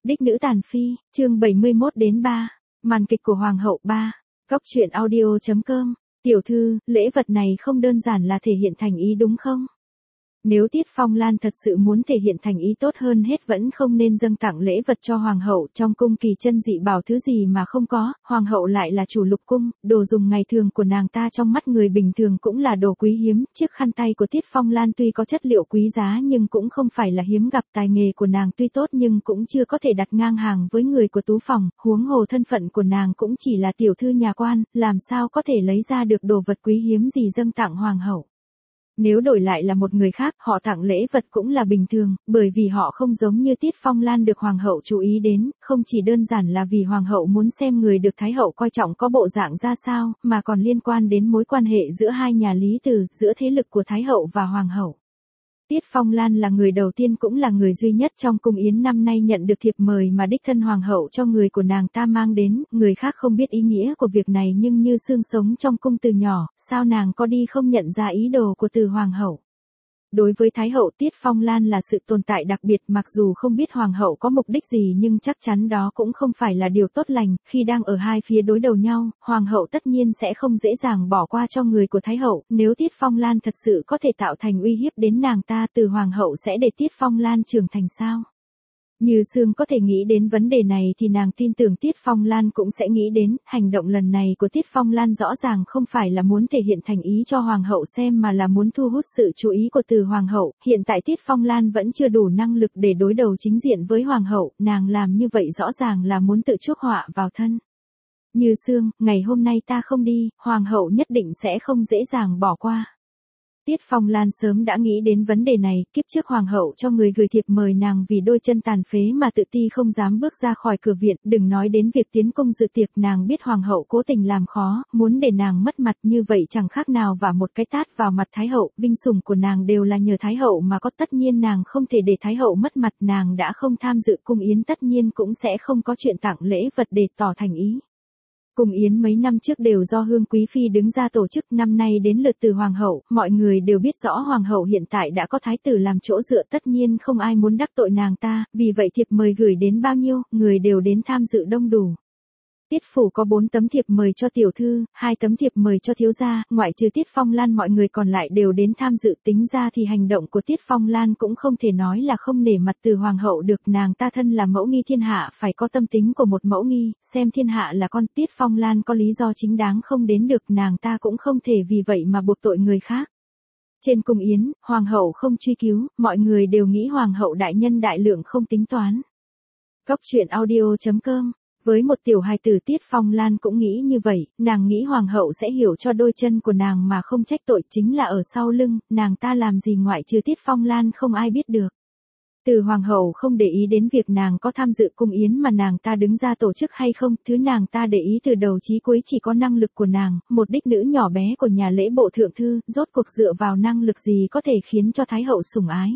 Đích nữ tàn phi, chương 71-3, màn kịch của Hoàng hậu 3, Góc truyện audio.com, tiểu thư, lễ vật này không đơn giản là thể hiện thành ý đúng không? Nếu Tiết Phong Lan thật sự muốn thể hiện thành ý tốt hơn hết vẫn không nên dâng tặng lễ vật cho Hoàng hậu, trong cung kỳ chân dị bảo thứ gì mà không có, Hoàng hậu lại là chủ lục cung, đồ dùng ngày thường của nàng ta trong mắt người bình thường cũng là đồ quý hiếm, chiếc khăn tay của Tiết Phong Lan tuy có chất liệu quý giá nhưng cũng không phải là hiếm gặp, tài nghề của nàng tuy tốt nhưng cũng chưa có thể đặt ngang hàng với người của tú phòng, huống hồ thân phận của nàng cũng chỉ là tiểu thư nhà quan, làm sao có thể lấy ra được đồ vật quý hiếm gì dâng tặng Hoàng hậu. Nếu đổi lại là một người khác, họ tặng lễ vật cũng là bình thường, bởi vì họ không giống như Tiết Phong Lan được Hoàng hậu chú ý đến, không chỉ đơn giản là vì Hoàng hậu muốn xem người được Thái hậu coi trọng có bộ dạng ra sao, mà còn liên quan đến mối quan hệ giữa hai nhà Lý Từ, giữa thế lực của Thái hậu và Hoàng hậu. Tiết Phong Lan là người đầu tiên cũng là người duy nhất trong cung yến năm nay nhận được thiệp mời mà đích thân Hoàng hậu cho người của nàng ta mang đến, người khác không biết ý nghĩa của việc này nhưng như xương sống trong cung từ nhỏ, sao nàng có đi không nhận ra ý đồ của từ Hoàng hậu. Đối với Thái hậu, Tiết Phong Lan là sự tồn tại đặc biệt, mặc dù không biết Hoàng hậu có mục đích gì nhưng chắc chắn đó cũng không phải là điều tốt lành, khi đang ở hai phía đối đầu nhau, Hoàng hậu tất nhiên sẽ không dễ dàng bỏ qua cho người của Thái hậu, nếu Tiết Phong Lan thật sự có thể tạo thành uy hiếp đến nàng ta, từ Hoàng hậu sẽ để Tiết Phong Lan trưởng thành sao? Như Sương có thể nghĩ đến vấn đề này thì nàng tin tưởng Tiết Phong Lan cũng sẽ nghĩ đến, hành động lần này của Tiết Phong Lan rõ ràng không phải là muốn thể hiện thành ý cho Hoàng hậu xem mà là muốn thu hút sự chú ý của từ Hoàng hậu, hiện tại Tiết Phong Lan vẫn chưa đủ năng lực để đối đầu chính diện với Hoàng hậu, nàng làm như vậy rõ ràng là muốn tự chuốc họa vào thân. Như Sương, ngày hôm nay ta không đi, Hoàng hậu nhất định sẽ không dễ dàng bỏ qua. Tiết Phong Lan sớm đã nghĩ đến vấn đề này, kiếp trước Hoàng hậu cho người gửi thiệp mời nàng vì đôi chân tàn phế mà tự ti không dám bước ra khỏi cửa viện, đừng nói đến việc tiến cung dự tiệc, nàng biết Hoàng hậu cố tình làm khó, muốn để nàng mất mặt, như vậy chẳng khác nào vả một cái tát vào mặt Thái hậu, vinh sủng của nàng đều là nhờ Thái hậu mà có, tất nhiên nàng không thể để Thái hậu mất mặt, nàng đã không tham dự cung yến tất nhiên cũng sẽ không có chuyện tặng lễ vật để tỏ thành ý. Cung yến mấy năm trước đều do Hương Quý Phi đứng ra tổ chức, năm nay đến lượt từ Hoàng hậu, mọi người đều biết rõ Hoàng hậu hiện tại đã có thái tử làm chỗ dựa, tất nhiên không ai muốn đắc tội nàng ta, vì vậy thiệp mời gửi đến bao nhiêu, người đều đến tham dự đông đủ. Tiết phủ có 4 tấm thiệp mời cho tiểu thư, 2 tấm thiệp mời cho thiếu gia, ngoại trừ Tiết Phong Lan mọi người còn lại đều đến tham dự, tính ra thì hành động của Tiết Phong Lan cũng không thể nói là không nể mặt từ Hoàng hậu được, nàng ta thân là mẫu nghi thiên hạ phải có tâm tính của một mẫu nghi, xem thiên hạ là con, Tiết Phong Lan có lý do chính đáng không đến được, nàng ta cũng không thể vì vậy mà buộc tội người khác. Trên cung yến, Hoàng hậu không truy cứu, mọi người đều nghĩ Hoàng hậu đại nhân đại lượng không tính toán. Góc truyện audio.com. Với một tiểu hài tử, Tiết Phong Lan cũng nghĩ như vậy, nàng nghĩ Hoàng hậu sẽ hiểu cho đôi chân của nàng mà không trách tội, chính là ở sau lưng, nàng ta làm gì ngoại trừ Tiết Phong Lan không ai biết được. Từ Hoàng hậu không để ý đến việc nàng có tham dự cung yến mà nàng ta đứng ra tổ chức hay không, thứ nàng ta để ý từ đầu chí cuối chỉ có năng lực của nàng, một đích nữ nhỏ bé của nhà lễ bộ thượng thư, rốt cuộc dựa vào năng lực gì có thể khiến cho Thái hậu sủng ái.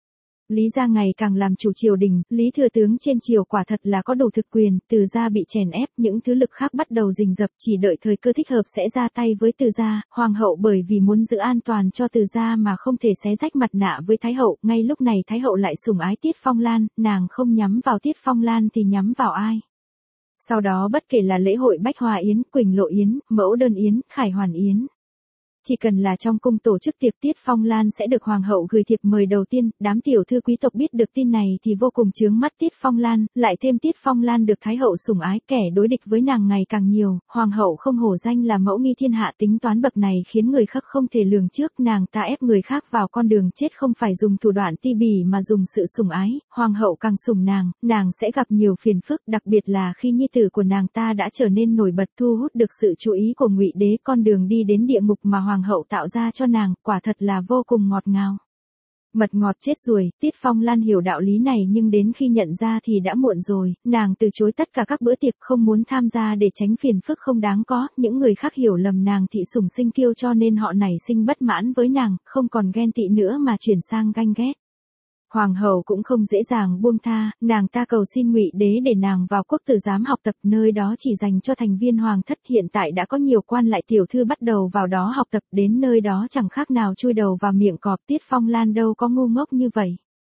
Lý gia ngày càng làm chủ triều đình, Lý thừa tướng trên triều quả thật là có đủ thực quyền, Từ gia bị chèn ép, những thứ lực khác bắt đầu rình rập, chỉ đợi thời cơ thích hợp sẽ ra tay với Từ gia, Hoàng hậu bởi vì muốn giữ an toàn cho Từ gia mà không thể xé rách mặt nạ với Thái hậu, ngay lúc này Thái hậu lại sủng ái Tiết Phong Lan, nàng không nhắm vào Tiết Phong Lan thì nhắm vào ai? Sau đó bất kể là lễ hội Bách Hoa Yến, Quỳnh Lộ Yến, Mẫu Đơn Yến, Khải Hoàn Yến. Chỉ cần là trong cung tổ chức tiệc, Tiết Phong Lan sẽ được Hoàng hậu gửi thiệp mời đầu tiên, đám tiểu thư quý tộc biết được tin này thì vô cùng chướng mắt Tiết Phong Lan, lại thêm Tiết Phong Lan được Thái hậu sủng ái, kẻ đối địch với nàng ngày càng nhiều, Hoàng hậu không hổ danh là mẫu nghi thiên hạ, tính toán bậc này khiến người khác không thể lường trước, nàng ta ép người khác vào con đường chết không phải dùng thủ đoạn ti bỉ mà dùng sự sủng ái, Hoàng hậu càng sủng nàng sẽ gặp nhiều phiền phức, đặc biệt là khi nhi tử của nàng ta đã trở nên nổi bật, thu hút được sự chú ý của Ngụy Đế, con đường đi đến địa ngục mà Hoàng hậu tạo ra cho nàng, quả thật là vô cùng ngọt ngào. Mật ngọt chết ruồi, Tiết Phong Lan hiểu đạo lý này nhưng đến khi nhận ra thì đã muộn rồi, nàng từ chối tất cả các bữa tiệc, không muốn tham gia để tránh phiền phức không đáng có, những người khác hiểu lầm nàng thị sủng sinh kiêu cho nên họ nảy sinh bất mãn với nàng, không còn ghen tị nữa mà chuyển sang ganh ghét. Hoàng hậu cũng không dễ dàng buông tha, nàng ta cầu xin Ngụy Đế để nàng vào quốc tử giám học tập, nơi đó chỉ dành cho thành viên hoàng thất, hiện tại đã có nhiều quan lại tiểu thư bắt đầu vào đó học tập, đến nơi đó chẳng khác nào chui đầu vào miệng cọp, Tiết Phong Lan đâu có ngu ngốc như vậy.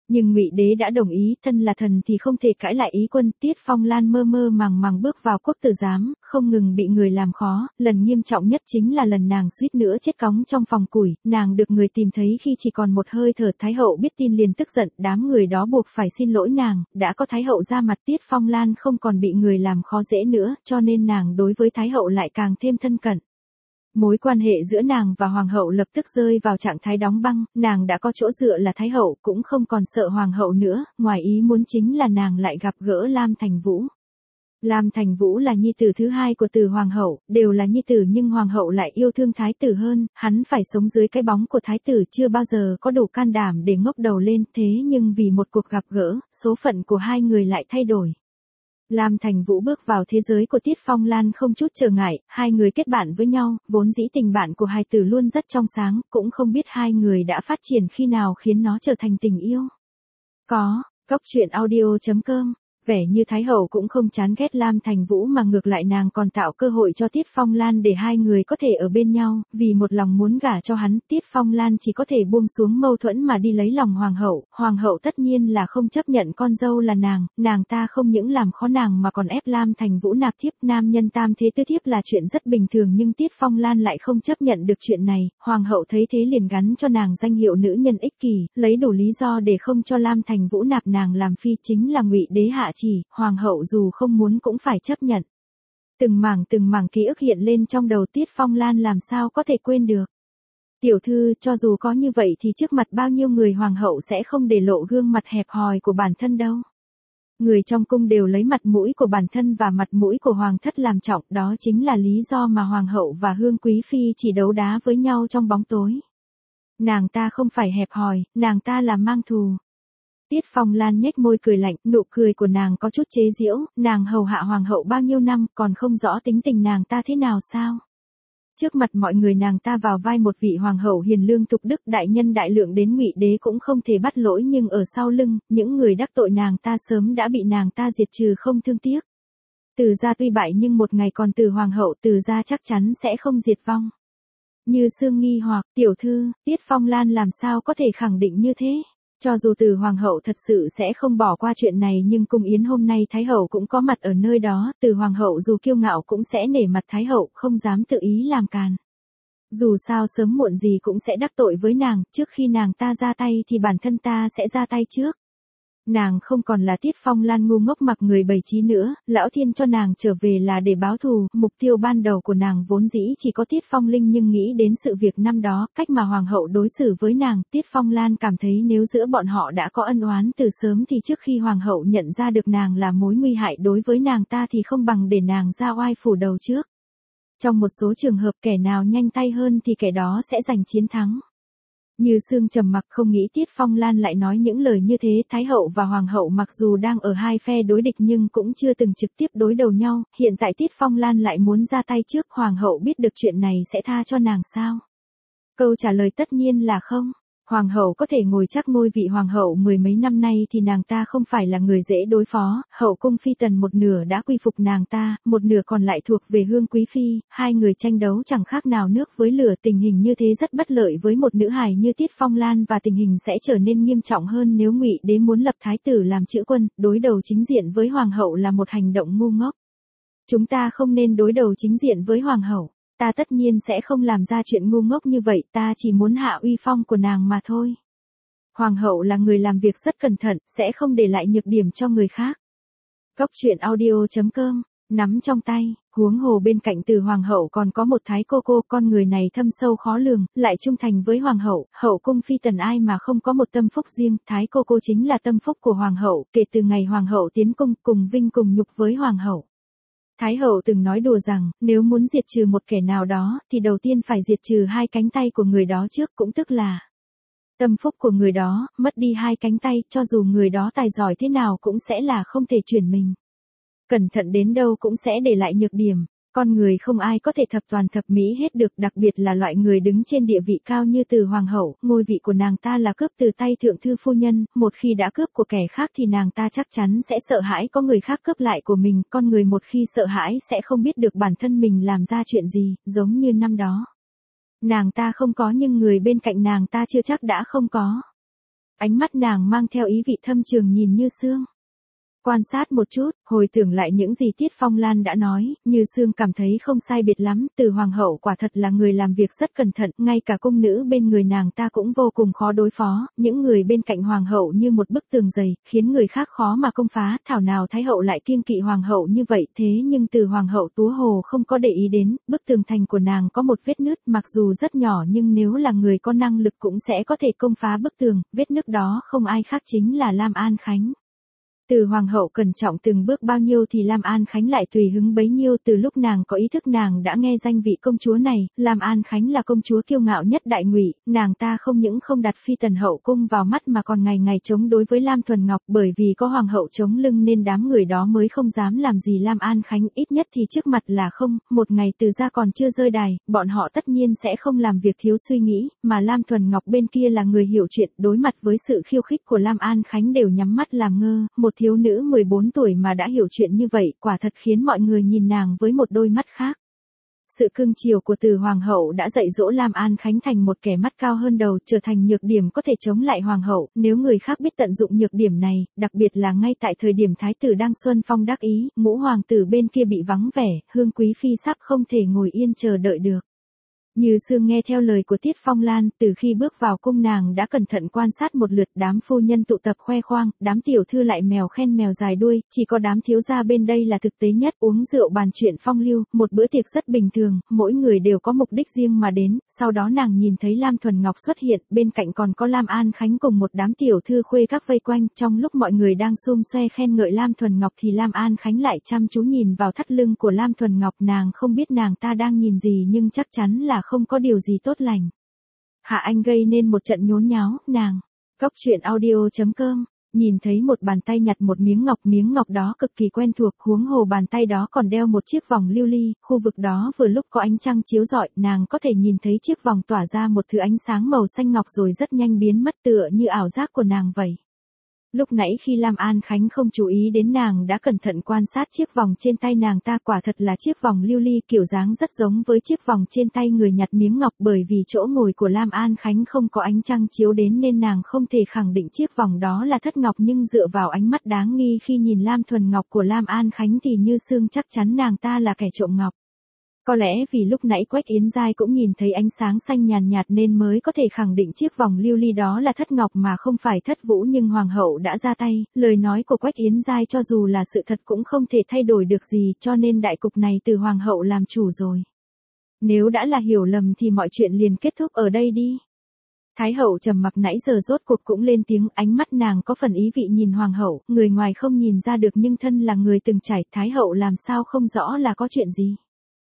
Nhưng Ngụy Đế đã đồng ý, thân là thần thì không thể cãi lại ý quân. Tiết Phong Lan mơ mơ màng màng bước vào quốc tử giám, không ngừng bị người làm khó, lần nghiêm trọng nhất chính là lần nàng suýt nữa chết cóng trong phòng củi, nàng được người tìm thấy khi chỉ còn một hơi thở. Thái hậu biết tin liền tức giận, đám người đó buộc phải xin lỗi nàng, đã có Thái hậu ra mặt Tiết Phong Lan không còn bị người làm khó dễ nữa, cho nên nàng đối với Thái hậu lại càng thêm thân cận. Mối quan hệ giữa nàng và hoàng hậu lập tức rơi vào trạng thái đóng băng, nàng đã có chỗ dựa là Thái hậu, cũng không còn sợ hoàng hậu nữa, ngoài ý muốn chính là nàng lại gặp gỡ Lam Thành Vũ. Lam Thành Vũ là nhi tử thứ hai của Từ hoàng hậu, đều là nhi tử nhưng hoàng hậu lại yêu thương thái tử hơn, hắn phải sống dưới cái bóng của thái tử, chưa bao giờ có đủ can đảm để ngóc đầu lên, thế nhưng vì một cuộc gặp gỡ, số phận của hai người lại thay đổi. Lam Thành Vũ bước vào thế giới của Tiết Phong Lan không chút trở ngại, hai người kết bạn với nhau, vốn dĩ tình bạn của hai tử luôn rất trong sáng, cũng không biết hai người đã phát triển khi nào khiến nó trở thành tình yêu. Góc truyện audio.com. Vẻ như Thái hậu cũng không chán ghét Lam Thành Vũ mà ngược lại nàng còn tạo cơ hội cho Tiết Phong Lan để hai người có thể ở bên nhau, vì một lòng muốn gả cho hắn, Tiết Phong Lan chỉ có thể buông xuống mâu thuẫn mà đi lấy lòng hoàng hậu tất nhiên là không chấp nhận con dâu là nàng ta không những làm khó nàng mà còn ép Lam Thành Vũ nạp thiếp, nam nhân tam thế tứ thiếp là chuyện rất bình thường nhưng Tiết Phong Lan lại không chấp nhận được chuyện này, hoàng hậu thấy thế liền gắn cho nàng danh hiệu nữ nhân ích kỷ, lấy đủ lý do để không cho Lam Thành Vũ nạp nàng làm phi, chính là Ngụy Đế hạ chỉ, hoàng hậu dù không muốn cũng phải chấp nhận. Từng mảng ký ức hiện lên trong đầu Tiết Phong Lan làm sao có thể quên được. Tiểu thư, cho dù có như vậy thì trước mặt bao nhiêu người hoàng hậu sẽ không để lộ gương mặt hẹp hòi của bản thân đâu. Người trong cung đều lấy mặt mũi của bản thân và mặt mũi của hoàng thất làm trọng, đó chính là lý do mà hoàng hậu và Hương Quý Phi chỉ đấu đá với nhau trong bóng tối. Nàng ta không phải hẹp hòi, nàng ta là mang thù. Tiết Phong Lan nhếch môi cười lạnh, nụ cười của nàng có chút chế giễu, nàng hầu hạ hoàng hậu bao nhiêu năm, còn không rõ tính tình nàng ta thế nào sao? Trước mặt mọi người nàng ta vào vai một vị hoàng hậu hiền lương tục đức, đại nhân đại lượng đến Ngụy Đế cũng không thể bắt lỗi, nhưng ở sau lưng, những người đắc tội nàng ta sớm đã bị nàng ta diệt trừ không thương tiếc. Từ gia tuy bại nhưng một ngày còn Từ hoàng hậu, Từ gia chắc chắn sẽ không diệt vong. Như Sương nghi hoặc, tiểu thư, Tiết Phong Lan làm sao có thể khẳng định như thế? Cho dù Từ hoàng hậu thật sự sẽ không bỏ qua chuyện này nhưng cung yến hôm nay Thái hậu cũng có mặt ở nơi đó, Từ hoàng hậu dù kiêu ngạo cũng sẽ nể mặt Thái hậu, không dám tự ý làm càn. Dù sao sớm muộn gì cũng sẽ đắc tội với nàng, trước khi nàng ta ra tay thì bản thân ta sẽ ra tay trước. Nàng không còn là Tiết Phong Lan ngu ngốc mặc người bày trí nữa, lão thiên cho nàng trở về là để báo thù, mục tiêu ban đầu của nàng vốn dĩ chỉ có Tiết Phong Linh nhưng nghĩ đến sự việc năm đó, cách mà hoàng hậu đối xử với nàng, Tiết Phong Lan cảm thấy nếu giữa bọn họ đã có ân oán từ sớm thì trước khi hoàng hậu nhận ra được nàng là mối nguy hại đối với nàng ta thì không bằng để nàng ra oai phủ đầu trước. Trong một số trường hợp kẻ nào nhanh tay hơn thì kẻ đó sẽ giành chiến thắng. Như Sương trầm mặc không nghĩ Tiết Phong Lan lại nói những lời như thế, Thái hậu và Hoàng hậu mặc dù đang ở hai phe đối địch nhưng cũng chưa từng trực tiếp đối đầu nhau, hiện tại Tiết Phong Lan lại muốn ra tay trước, Hoàng hậu biết được chuyện này sẽ tha cho nàng sao? Câu trả lời tất nhiên là không. Hoàng hậu có thể ngồi chắc ngôi vị hoàng hậu mười mấy năm nay thì nàng ta không phải là người dễ đối phó, hậu cung phi tần một nửa đã quy phục nàng ta, một nửa còn lại thuộc về Hương Quý Phi, hai người tranh đấu chẳng khác nào nước với lửa, tình hình như thế rất bất lợi với một nữ hài như Tiết Phong Lan và tình hình sẽ trở nên nghiêm trọng hơn nếu Ngụy Đế muốn lập thái tử làm chữ quân, đối đầu chính diện với hoàng hậu là một hành động ngu ngốc. Chúng ta không nên đối đầu chính diện với hoàng hậu. Ta tất nhiên sẽ không làm ra chuyện ngu ngốc như vậy, ta chỉ muốn hạ uy phong của nàng mà thôi. Hoàng hậu là người làm việc rất cẩn thận, sẽ không để lại nhược điểm cho người khác. Góc truyện audio.com, nắm trong tay, huống hồ bên cạnh Từ hoàng hậu còn có một thái cô, con người này thâm sâu khó lường, lại trung thành với hoàng hậu, hậu cung phi tần ai mà không có một tâm phúc riêng, thái cô chính là tâm phúc của hoàng hậu, kể từ ngày hoàng hậu tiến cung, cùng vinh cùng nhục với hoàng hậu. Thái hậu từng nói đùa rằng, nếu muốn diệt trừ một kẻ nào đó, thì đầu tiên phải diệt trừ hai cánh tay của người đó trước, cũng tức là tâm phúc của người đó, mất đi hai cánh tay, cho dù người đó tài giỏi thế nào cũng sẽ là không thể chuyển mình. Cẩn thận đến đâu cũng sẽ để lại nhược điểm. Con người không ai có thể thập toàn thập mỹ hết được, đặc biệt là loại người đứng trên địa vị cao như Từ hoàng hậu, ngôi vị của nàng ta là cướp từ tay thượng thư phu nhân, một khi đã cướp của kẻ khác thì nàng ta chắc chắn sẽ sợ hãi có người khác cướp lại của mình, con người một khi sợ hãi sẽ không biết được bản thân mình làm ra chuyện gì, giống như năm đó. Nàng ta không có nhưng người bên cạnh nàng ta chưa chắc đã không có. Ánh mắt nàng mang theo ý vị thâm trường nhìn Như Sương. Quan sát một chút, hồi tưởng lại những gì Tiết Phong Lan đã nói, Như Sương cảm thấy không sai biệt lắm, Từ hoàng hậu quả thật là người làm việc rất cẩn thận, ngay cả cung nữ bên người nàng ta cũng vô cùng khó đối phó, những người bên cạnh hoàng hậu như một bức tường dày, khiến người khác khó mà công phá, thảo nào thái hậu lại kiêng kỵ hoàng hậu như vậy, thế nhưng Từ hoàng hậu Tú Hồ không có để ý đến, bức tường thành của nàng có một vết nứt, mặc dù rất nhỏ nhưng nếu là người có năng lực cũng sẽ có thể công phá bức tường, vết nứt đó không ai khác chính là Lam An Khánh. Từ hoàng hậu cẩn trọng từng bước bao nhiêu thì Lam An Khánh lại tùy hứng bấy nhiêu, từ lúc nàng có ý thức nàng đã nghe danh vị công chúa này, Lam An Khánh là công chúa kiêu ngạo nhất Đại Ngụy, nàng ta không những không đặt Phi Tần hậu cung vào mắt mà còn ngày ngày chống đối với Lam Thuần Ngọc, bởi vì có hoàng hậu chống lưng nên đám người đó mới không dám làm gì Lam An Khánh, ít nhất thì trước mặt là không, một ngày Từ gia còn chưa rơi đài, bọn họ tất nhiên sẽ không làm việc thiếu suy nghĩ, mà Lam Thuần Ngọc bên kia là người hiểu chuyện, đối mặt với sự khiêu khích của Lam An Khánh đều nhắm mắt làm ngơ, một thiếu nữ 14 tuổi mà đã hiểu chuyện như vậy, quả thật khiến mọi người nhìn nàng với một đôi mắt khác. Sự cưng chiều của Từ hoàng hậu đã dạy dỗ Lam An Khánh thành một kẻ mắt cao hơn đầu, trở thành nhược điểm có thể chống lại hoàng hậu, nếu người khác biết tận dụng nhược điểm này, đặc biệt là ngay tại thời điểm thái tử đang xuân phong đắc ý, ngũ hoàng tử bên kia bị vắng vẻ, Hương quý phi sắp không thể ngồi yên chờ đợi được. Như Sương nghe theo lời của Tiết Phong Lan, từ khi bước vào cung nàng đã cẩn thận quan sát một lượt, đám phu nhân tụ tập khoe khoang, đám tiểu thư lại mèo khen mèo dài đuôi, chỉ có đám thiếu gia bên đây là thực tế nhất, uống rượu bàn chuyện phong lưu, một bữa tiệc rất bình thường, mỗi người đều có mục đích riêng mà đến, sau đó nàng nhìn thấy Lam Thuần Ngọc xuất hiện, bên cạnh còn có Lam An Khánh cùng một đám tiểu thư khuê các vây quanh, trong lúc mọi người đang xum xoe khen ngợi Lam Thuần Ngọc thì Lam An Khánh lại chăm chú nhìn vào thắt lưng của Lam Thuần Ngọc, nàng không biết nàng ta đang nhìn gì nhưng chắc chắn là không có điều gì tốt lành. Hạ Anh gây nên một trận nhốn nháo, nàng. Góc truyện audio.com, nhìn thấy một bàn tay nhặt một miếng ngọc đó cực kỳ quen thuộc, huống hồ bàn tay đó còn đeo một chiếc vòng lưu ly, khu vực đó vừa lúc có ánh trăng chiếu rọi, nàng có thể nhìn thấy chiếc vòng tỏa ra một thứ ánh sáng màu xanh ngọc rồi rất nhanh biến mất tựa như ảo giác của nàng vậy. Lúc nãy khi Lam An Khánh không chú ý đến nàng đã cẩn thận quan sát chiếc vòng trên tay nàng ta, quả thật là chiếc vòng lưu ly, kiểu dáng rất giống với chiếc vòng trên tay người nhặt miếng ngọc, bởi vì chỗ ngồi của Lam An Khánh không có ánh trăng chiếu đến nên nàng không thể khẳng định chiếc vòng đó là thất ngọc, nhưng dựa vào ánh mắt đáng nghi khi nhìn Lam Thuần Ngọc của Lam An Khánh thì Như Sương chắc chắn nàng ta là kẻ trộm ngọc. Có lẽ vì lúc nãy Quách Yến Giai cũng nhìn thấy ánh sáng xanh nhàn nhạt nên mới có thể khẳng định chiếc vòng lưu ly đó là thất ngọc mà không phải thất vũ, nhưng hoàng hậu đã ra tay, lời nói của Quách Yến Giai cho dù là sự thật cũng không thể thay đổi được gì, cho nên đại cục này từ hoàng hậu làm chủ rồi. Nếu đã là hiểu lầm thì mọi chuyện liền kết thúc ở đây đi. Thái hậu trầm mặc nãy giờ rốt cuộc cũng lên tiếng, ánh mắt nàng có phần ý vị nhìn hoàng hậu, người ngoài không nhìn ra được nhưng thân là người từng trải, Thái hậu làm sao không rõ là có chuyện gì.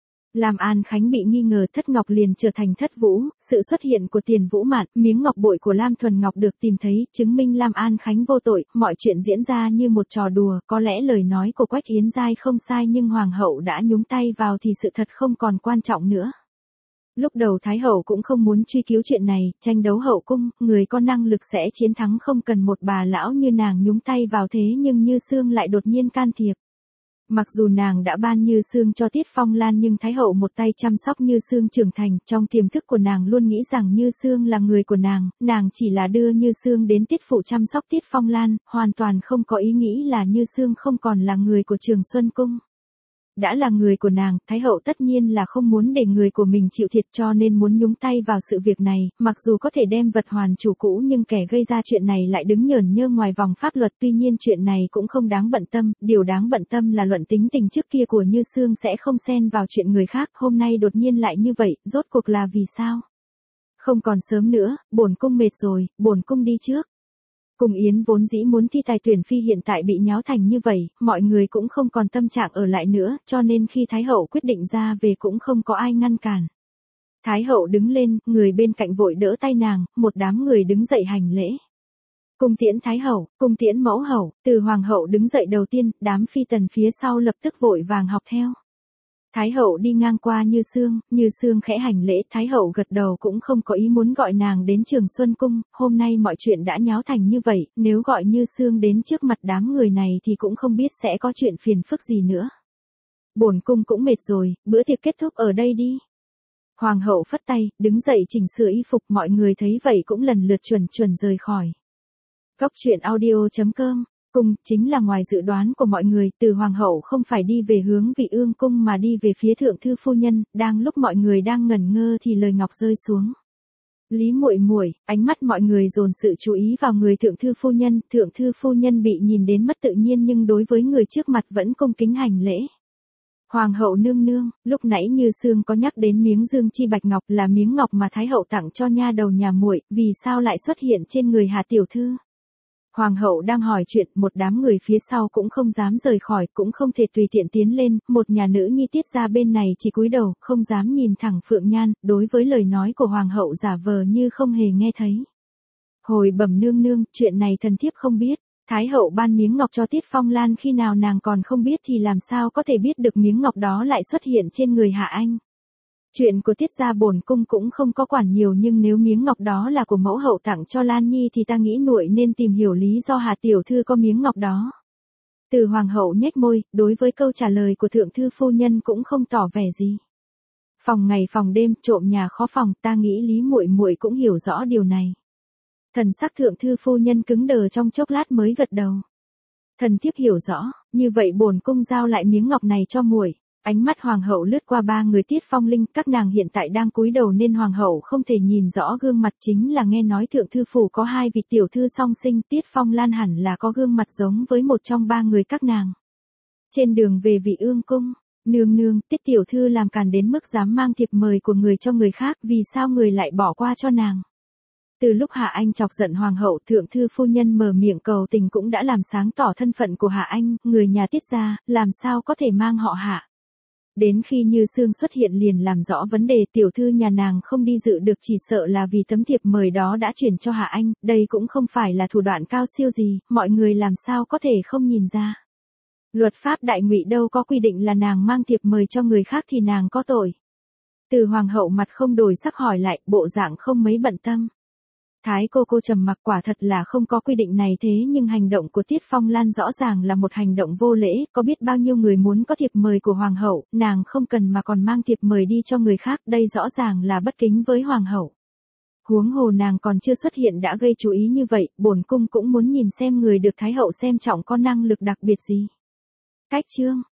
Lam An Khánh bị nghi ngờ thất ngọc liền trở thành thất vũ, sự xuất hiện của Tiền Vũ Mạn, miếng ngọc bội của Lam Thuần Ngọc được tìm thấy, chứng minh Lam An Khánh vô tội, mọi chuyện diễn ra như một trò đùa, có lẽ lời nói của Quách Yến Giai không sai nhưng hoàng hậu đã nhúng tay vào thì sự thật không còn quan trọng nữa. Lúc đầu Thái hậu cũng không muốn truy cứu chuyện này, tranh đấu hậu cung, người có năng lực sẽ chiến thắng, không cần một bà lão như nàng nhúng tay vào, thế nhưng Như Sương lại đột nhiên can thiệp. Mặc dù nàng đã ban Như Sương cho Tiết Phong Lan nhưng Thái hậu một tay chăm sóc Như Sương trưởng thành, trong tiềm thức của nàng luôn nghĩ rằng Như Sương là người của nàng chỉ là đưa Như Sương đến tiết phụ chăm sóc Tiết Phong Lan, hoàn toàn không có ý nghĩ là Như Sương không còn là người của Trường Xuân Cung. Đã là người của nàng, Thái hậu tất nhiên là không muốn để người của mình chịu thiệt cho nên muốn nhúng tay vào sự việc này, mặc dù có thể đem vật hoàn chủ cũ nhưng kẻ gây ra chuyện này lại đứng nhởn nhơ ngoài vòng pháp luật, tuy nhiên chuyện này cũng không đáng bận tâm, điều đáng bận tâm là luận tính tình trước kia của Như Sương sẽ không xen vào chuyện người khác, hôm nay đột nhiên lại như vậy, rốt cuộc là vì sao? Không còn sớm nữa, bổn cung mệt rồi, bổn cung đi trước. Cung Yến vốn dĩ muốn thi tài tuyển phi hiện tại bị nháo thành như vậy, mọi người cũng không còn tâm trạng ở lại nữa, cho nên khi Thái hậu quyết định ra về cũng không có ai ngăn cản. Thái hậu đứng lên, người bên cạnh vội đỡ tay nàng, một đám người đứng dậy hành lễ. Cung tiễn Thái hậu, cung tiễn mẫu hậu, từ hoàng hậu đứng dậy đầu tiên, đám phi tần phía sau lập tức vội vàng học theo. Thái hậu đi ngang qua Như Sương khẽ hành lễ, Thái hậu gật đầu cũng không có ý muốn gọi nàng đến Trường Xuân Cung, hôm nay mọi chuyện đã nháo thành như vậy, nếu gọi Như Sương đến trước mặt đám người này thì cũng không biết sẽ có chuyện phiền phức gì nữa. Bổn cung cũng mệt rồi, bữa tiệc kết thúc ở đây đi. Hoàng hậu phất tay, đứng dậy chỉnh sửa y phục, mọi người thấy vậy cũng lần lượt chuẩn rời khỏi. Cóc truyện audio.com. Cung chính là ngoài dự đoán của mọi người, từ hoàng hậu không phải đi về hướng Vị Ương cung mà đi về phía thượng thư phu nhân, đang lúc mọi người đang ngẩn ngơ thì lời ngọc rơi xuống. Lý muội muội, ánh mắt mọi người dồn sự chú ý vào người thượng thư phu nhân bị nhìn đến mất tự nhiên nhưng đối với người trước mặt vẫn cung kính hành lễ. Hoàng hậu nương nương, lúc nãy Như Sương có nhắc đến miếng dương chi bạch ngọc là miếng ngọc mà Thái hậu tặng cho nha đầu nhà muội, vì sao lại xuất hiện trên người Hà tiểu thư? Hoàng hậu đang hỏi chuyện, một đám người phía sau cũng không dám rời khỏi, cũng không thể tùy tiện tiến lên, một nhà nữ nhi Tiết gia bên này chỉ cúi đầu, không dám nhìn thẳng Phượng Nhan, đối với lời nói của hoàng hậu giả vờ như không hề nghe thấy. Hồi bẩm nương nương, chuyện này thần thiếp không biết. Thái hậu ban miếng ngọc cho Tiết Phong Lan khi nào nàng còn không biết thì làm sao có thể biết được miếng ngọc đó lại xuất hiện trên người Hạ Anh. Chuyện của Tiết gia bổn cung cũng không có quản nhiều nhưng nếu miếng ngọc đó là của mẫu hậu tặng cho Lan Nhi thì ta nghĩ muội nên tìm hiểu lý do Hà tiểu thư có miếng ngọc đó. Từ hoàng hậu nhếch môi, đối với câu trả lời của thượng thư phu nhân cũng không tỏ vẻ gì. Phòng ngày phòng đêm, trộm nhà khó phòng, ta nghĩ Lý muội muội cũng hiểu rõ điều này. Thần sắc thượng thư phu nhân cứng đờ trong chốc lát mới gật đầu. Thần thiếp hiểu rõ, như vậy bổn cung giao lại miếng ngọc này cho muội. Ánh mắt hoàng hậu lướt qua ba người Tiết Phong Linh, các nàng hiện tại đang cúi đầu nên hoàng hậu không thể nhìn rõ gương mặt, chính là nghe nói thượng thư phủ có hai vị tiểu thư song sinh, Tiết Phong Lan hẳn là có gương mặt giống với một trong ba người các nàng. Trên đường về Vị Ương cung, nương nương, Tiết tiểu thư làm càn đến mức dám mang thiệp mời của người cho người khác, vì sao người lại bỏ qua cho nàng? Từ lúc Hạ Anh chọc giận hoàng hậu, thượng thư phu nhân mở miệng cầu tình cũng đã làm sáng tỏ thân phận của Hạ Anh, người nhà Tiết gia, làm sao có thể mang họ Hạ. Đến khi Như Sương xuất hiện liền làm rõ vấn đề, tiểu thư nhà nàng không đi dự được chỉ sợ là vì tấm thiệp mời đó đã chuyển cho Hạ Anh, đây cũng không phải là thủ đoạn cao siêu gì, mọi người làm sao có thể không nhìn ra. Luật pháp Đại Ngụy đâu có quy định là nàng mang thiệp mời cho người khác thì nàng có tội. Từ hoàng hậu mặt không đổi sắc hỏi lại, bộ dạng không mấy bận tâm. Thái cô trầm mặc, quả thật là không có quy định này, thế nhưng hành động của Tiết Phong Lan rõ ràng là một hành động vô lễ, có biết bao nhiêu người muốn có thiệp mời của hoàng hậu, nàng không cần mà còn mang thiệp mời đi cho người khác, đây rõ ràng là bất kính với hoàng hậu. Huống hồ nàng còn chưa xuất hiện đã gây chú ý như vậy, bổn cung cũng muốn nhìn xem người được Thái hậu xem trọng có năng lực đặc biệt gì. Cách chương